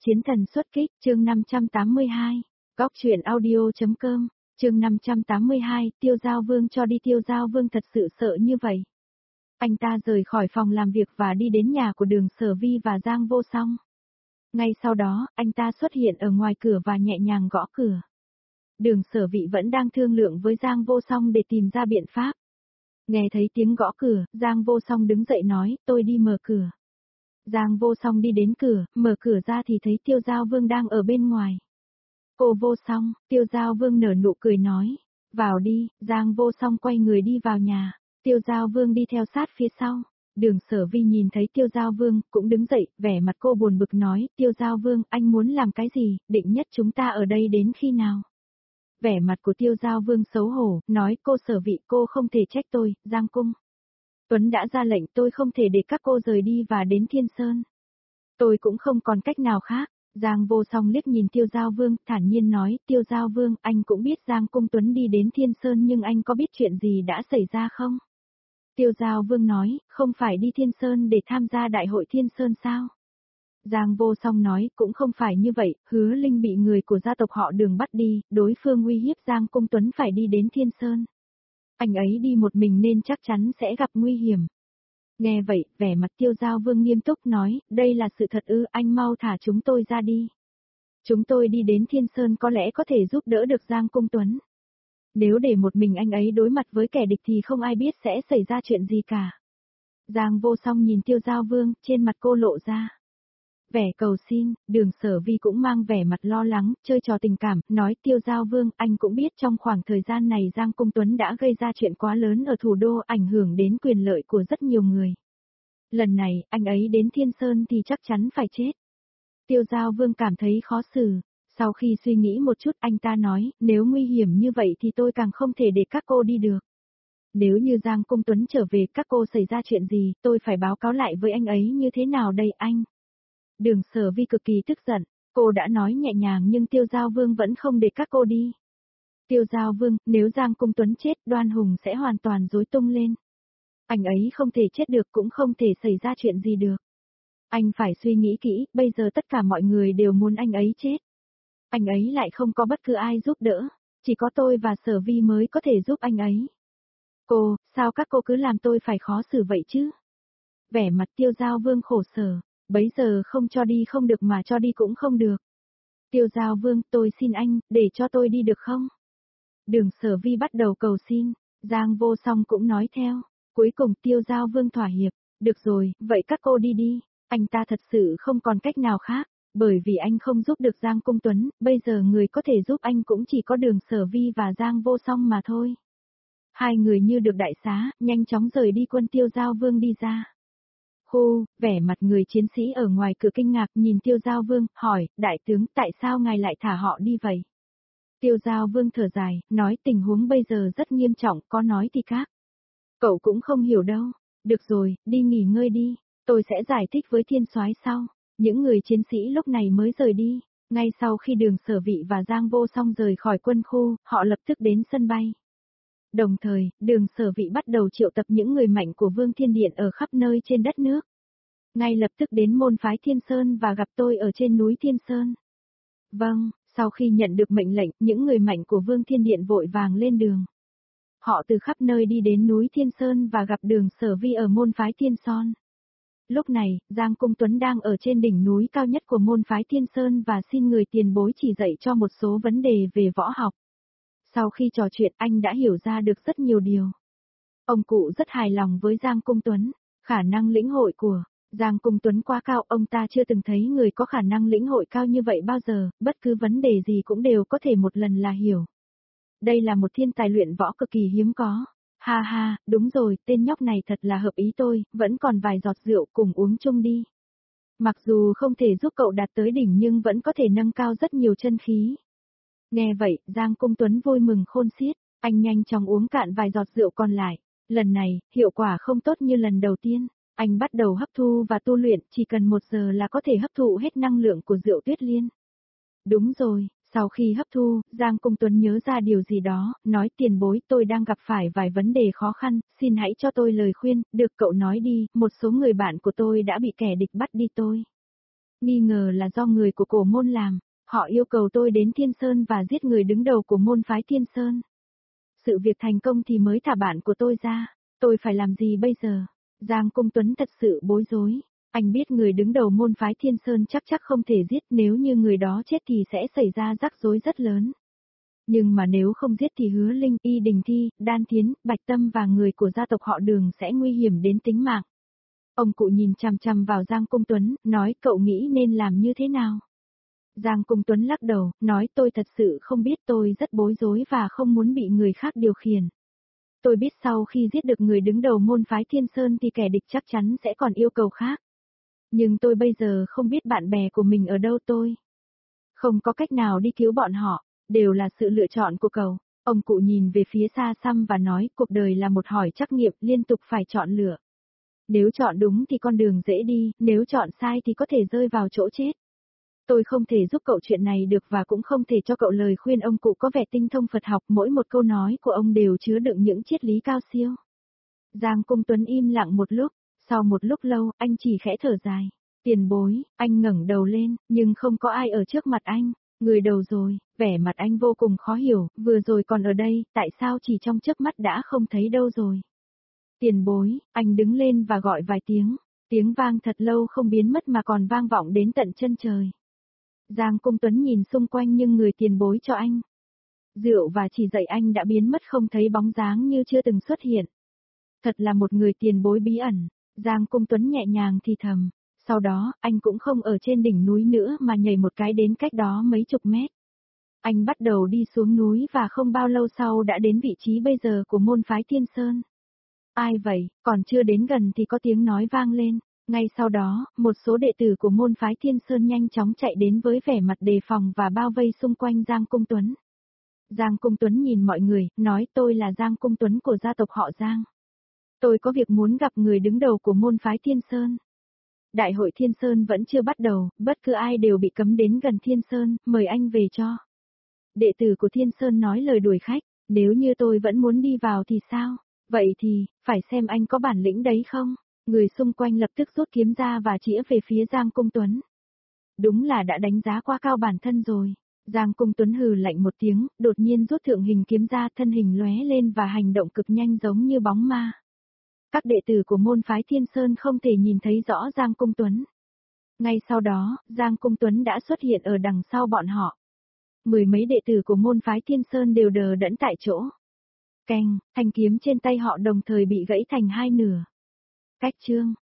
Chiến thần xuất kích, chương 582. Góc truyện audio.com, chương 582, Tiêu Giao Vương cho đi. Tiêu Giao Vương thật sự sợ như vậy. Anh ta rời khỏi phòng làm việc và đi đến nhà của Đường Sở Vi và Giang Vô Song. Ngay sau đó, anh ta xuất hiện ở ngoài cửa và nhẹ nhàng gõ cửa. Đường Sở Vi vẫn đang thương lượng với Giang Vô Song để tìm ra biện pháp. Nghe thấy tiếng gõ cửa, Giang Vô Song đứng dậy nói, tôi đi mở cửa. Giang Vô Song đi đến cửa, mở cửa ra thì thấy Tiêu Giao Vương đang ở bên ngoài. Cô Vô Song, Tiêu Giao Vương nở nụ cười nói, vào đi. Giang Vô Song quay người đi vào nhà, Tiêu Giao Vương đi theo sát phía sau. Đường Sở Vi nhìn thấy Tiêu Giao Vương, cũng đứng dậy, vẻ mặt cô buồn bực nói, Tiêu Giao Vương, anh muốn làm cái gì, định nhất chúng ta ở đây đến khi nào? Vẻ mặt của Tiêu Giao Vương xấu hổ, nói, cô Sở Vi, cô không thể trách tôi, Giang Cung Tuấn đã ra lệnh, tôi không thể để các cô rời đi và đến Thiên Sơn. Tôi cũng không còn cách nào khác. Giang Vô Song liếc nhìn Tiêu Giao Vương, thản nhiên nói, Tiêu Giao Vương, anh cũng biết Giang Cung Tuấn đi đến Thiên Sơn nhưng anh có biết chuyện gì đã xảy ra không? Tiêu Giao Vương nói, không phải đi Thiên Sơn để tham gia đại hội Thiên Sơn sao? Giang Vô Song nói, cũng không phải như vậy, Hứa Linh bị người của gia tộc họ Đường bắt đi, đối phương uy hiếp Giang Cung Tuấn phải đi đến Thiên Sơn. Anh ấy đi một mình nên chắc chắn sẽ gặp nguy hiểm. Nghe vậy, vẻ mặt Tiêu Giao Vương nghiêm túc nói, đây là sự thật ư, anh mau thả chúng tôi ra đi. Chúng tôi đi đến Thiên Sơn có lẽ có thể giúp đỡ được Giang Cung Tuấn. Nếu để một mình anh ấy đối mặt với kẻ địch thì không ai biết sẽ xảy ra chuyện gì cả. Giang Vô Song nhìn Tiêu Giao Vương, trên mặt cô lộ ra vẻ cầu xin. Đường Sở Vi cũng mang vẻ mặt lo lắng, chơi trò tình cảm, nói, Tiêu Giao Vương, anh cũng biết trong khoảng thời gian này Giang Cung Tuấn đã gây ra chuyện quá lớn ở thủ đô, ảnh hưởng đến quyền lợi của rất nhiều người. Lần này, anh ấy đến Thiên Sơn thì chắc chắn phải chết. Tiêu Giao Vương cảm thấy khó xử. Sau khi suy nghĩ một chút, anh ta nói, nếu nguy hiểm như vậy thì tôi càng không thể để các cô đi được. Nếu như Giang Cung Tuấn trở về, các cô xảy ra chuyện gì, tôi phải báo cáo lại với anh ấy như thế nào đây anh? Đường Sở Vi cực kỳ tức giận, cô đã nói nhẹ nhàng nhưng Tiêu Giao Vương vẫn không để các cô đi. Tiêu Giao Vương, nếu Giang Cung Tuấn chết, Đoan Hùng sẽ hoàn toàn rối tung lên. Anh ấy không thể chết được, cũng không thể xảy ra chuyện gì được. Anh phải suy nghĩ kỹ, bây giờ tất cả mọi người đều muốn anh ấy chết. Anh ấy lại không có bất cứ ai giúp đỡ, chỉ có tôi và Sở Vi mới có thể giúp anh ấy. Cô, sao các cô cứ làm tôi phải khó xử vậy chứ? Vẻ mặt Tiêu Giao Vương khổ sở, bấy giờ không cho đi không được mà cho đi cũng không được. Tiêu Giao Vương, tôi xin anh, để cho tôi đi được không? Đường Sở Vi bắt đầu cầu xin, Giang Vô Song cũng nói theo. Cuối cùng Tiêu Giao Vương thỏa hiệp, được rồi, vậy các cô đi đi. Anh ta thật sự không còn cách nào khác, bởi vì anh không giúp được Giang Cung Tuấn, bây giờ người có thể giúp anh cũng chỉ có Đường Sở Vi và Giang Vô Song mà thôi. Hai người như được đại xá, nhanh chóng rời đi. Quân Tiêu Giao Vương đi ra. Vẻ mặt người chiến sĩ ở ngoài cửa kinh ngạc nhìn Tiêu Giao Vương, hỏi, đại tướng, tại sao ngài lại thả họ đi vậy? Tiêu Giao Vương thở dài, nói tình huống bây giờ rất nghiêm trọng, có nói thì khác. Cậu cũng không hiểu đâu. Được rồi, đi nghỉ ngơi đi, tôi sẽ giải thích với Thiên Soái sau. Những người chiến sĩ lúc này mới rời đi. Ngay sau khi Đường Sở Vi và Giang Vô Song rời khỏi quân khu, họ lập tức đến sân bay. Đồng thời, Đường Sở Vi bắt đầu triệu tập những người mạnh của Vương Thiên Điện ở khắp nơi trên đất nước. Ngay lập tức đến môn phái Thiên Sơn và gặp tôi ở trên núi Thiên Sơn. Vâng, sau khi nhận được mệnh lệnh, những người mạnh của Vương Thiên Điện vội vàng lên đường. Họ từ khắp nơi đi đến núi Thiên Sơn và gặp Đường Sở Vi ở môn phái Thiên Son. Lúc này, Giang Cung Tuấn đang ở trên đỉnh núi cao nhất của môn phái Thiên Sơn và xin người tiền bối chỉ dạy cho một số vấn đề về võ học. Sau khi trò chuyện, anh đã hiểu ra được rất nhiều điều. Ông cụ rất hài lòng với Giang Cung Tuấn, khả năng lĩnh hội của Giang Cung Tuấn quá cao, ông ta chưa từng thấy người có khả năng lĩnh hội cao như vậy bao giờ, bất cứ vấn đề gì cũng đều có thể một lần là hiểu. Đây là một thiên tài luyện võ cực kỳ hiếm có. Ha ha, đúng rồi, tên nhóc này thật là hợp ý tôi, vẫn còn vài giọt rượu, cùng uống chung đi. Mặc dù không thể giúp cậu đạt tới đỉnh nhưng vẫn có thể nâng cao rất nhiều chân khí. Nghe vậy, Giang Cung Tuấn vui mừng khôn xiết, anh nhanh chóng uống cạn vài giọt rượu còn lại. Lần này, hiệu quả không tốt như lần đầu tiên. Anh bắt đầu hấp thu và tu luyện, chỉ cần 1 giờ là có thể hấp thụ hết năng lượng của rượu Tuyết Liên. Đúng rồi, sau khi hấp thu, Giang Cung Tuấn nhớ ra điều gì đó, nói tiền bối, tôi đang gặp phải vài vấn đề khó khăn, xin hãy cho tôi lời khuyên, được cậu nói đi, một số người bạn của tôi đã bị kẻ địch bắt đi tôi. nghi ngờ là do người của cổ môn làm, họ yêu cầu tôi đến Thiên Sơn và giết người đứng đầu của môn phái Thiên Sơn. Sự việc thành công thì mới thả bạn của tôi ra, tôi phải làm gì bây giờ? Giang Cung Tuấn thật sự bối rối, anh biết người đứng đầu môn phái Thiên Sơn chắc không thể giết, nếu như người đó chết thì sẽ xảy ra rắc rối rất lớn. Nhưng mà nếu không giết thì Hứa Linh, Y Đình Thi, Đan Thiến, Bạch Tâm và người của gia tộc họ Đường sẽ nguy hiểm đến tính mạng. Ông cụ nhìn chằm chằm vào Giang Cung Tuấn, nói cậu nghĩ nên làm như thế nào? Giang Cung Tuấn lắc đầu, nói tôi thật sự không biết, tôi rất bối rối và không muốn bị người khác điều khiển. Tôi biết sau khi giết được người đứng đầu môn phái Thiên Sơn thì kẻ địch chắc chắn sẽ còn yêu cầu khác. Nhưng tôi bây giờ không biết bạn bè của mình ở đâu, tôi không có cách nào đi cứu bọn họ, đều là sự lựa chọn của cậu. Ông cụ nhìn về phía xa xăm và nói, cuộc đời là một hỏi trắc nghiệm, liên tục phải chọn lựa. Nếu chọn đúng thì con đường dễ đi, nếu chọn sai thì có thể rơi vào chỗ chết. Tôi không thể giúp cậu chuyện này được và cũng không thể cho cậu lời khuyên. Ông cụ có vẻ tinh thông Phật học, mỗi một câu nói của ông đều chứa đựng những triết lý cao siêu. Giang Cung Tuấn im lặng một lúc, sau một lúc lâu, anh chỉ khẽ thở dài. Tiền bối, anh ngẩng đầu lên, nhưng không có ai ở trước mặt anh. Người đầu rồi, vẻ mặt anh vô cùng khó hiểu, vừa rồi còn ở đây, tại sao chỉ trong chớp mắt đã không thấy đâu rồi. Tiền bối, anh đứng lên và gọi vài tiếng. Tiếng vang thật lâu không biến mất mà còn vang vọng đến tận chân trời. Giang Cung Tuấn nhìn xung quanh nhưng người tiền bối cho anh rượu và chỉ dạy anh đã biến mất không thấy bóng dáng như chưa từng xuất hiện. Thật là một người tiền bối bí ẩn, Giang Cung Tuấn nhẹ nhàng thì thầm. Sau đó, anh cũng không ở trên đỉnh núi nữa mà nhảy một cái đến cách đó mấy chục mét. Anh bắt đầu đi xuống núi và không bao lâu sau đã đến vị trí bây giờ của môn phái Thiên Sơn. Ai vậy, còn chưa đến gần thì có tiếng nói vang lên. Ngay sau đó, một số đệ tử của môn phái Thiên Sơn nhanh chóng chạy đến với vẻ mặt đề phòng và bao vây xung quanh Giang Cung Tuấn. Giang Cung Tuấn nhìn mọi người, nói tôi là Giang Cung Tuấn của gia tộc họ Giang. Tôi có việc muốn gặp người đứng đầu của môn phái Thiên Sơn. Đại hội Thiên Sơn vẫn chưa bắt đầu, bất cứ ai đều bị cấm đến gần Thiên Sơn, mời anh về cho. Đệ tử của Thiên Sơn nói lời đuổi khách, nếu như tôi vẫn muốn đi vào thì sao? Vậy thì, phải xem anh có bản lĩnh đấy không? Người xung quanh lập tức rút kiếm ra và chĩa về phía Giang Cung Tuấn. Đúng là đã đánh giá quá cao bản thân rồi. Giang Cung Tuấn hừ lạnh một tiếng, đột nhiên rút thượng hình kiếm ra, thân hình lóe lên và hành động cực nhanh giống như bóng ma. Các đệ tử của môn phái Thiên Sơn không thể nhìn thấy rõ Giang Cung Tuấn. Ngay sau đó, Giang Cung Tuấn đã xuất hiện ở đằng sau bọn họ. Mười mấy đệ tử của môn phái Thiên Sơn đều đờ đẫn tại chỗ. Keng, thanh kiếm trên tay họ đồng thời bị gãy thành hai nửa. Cách chương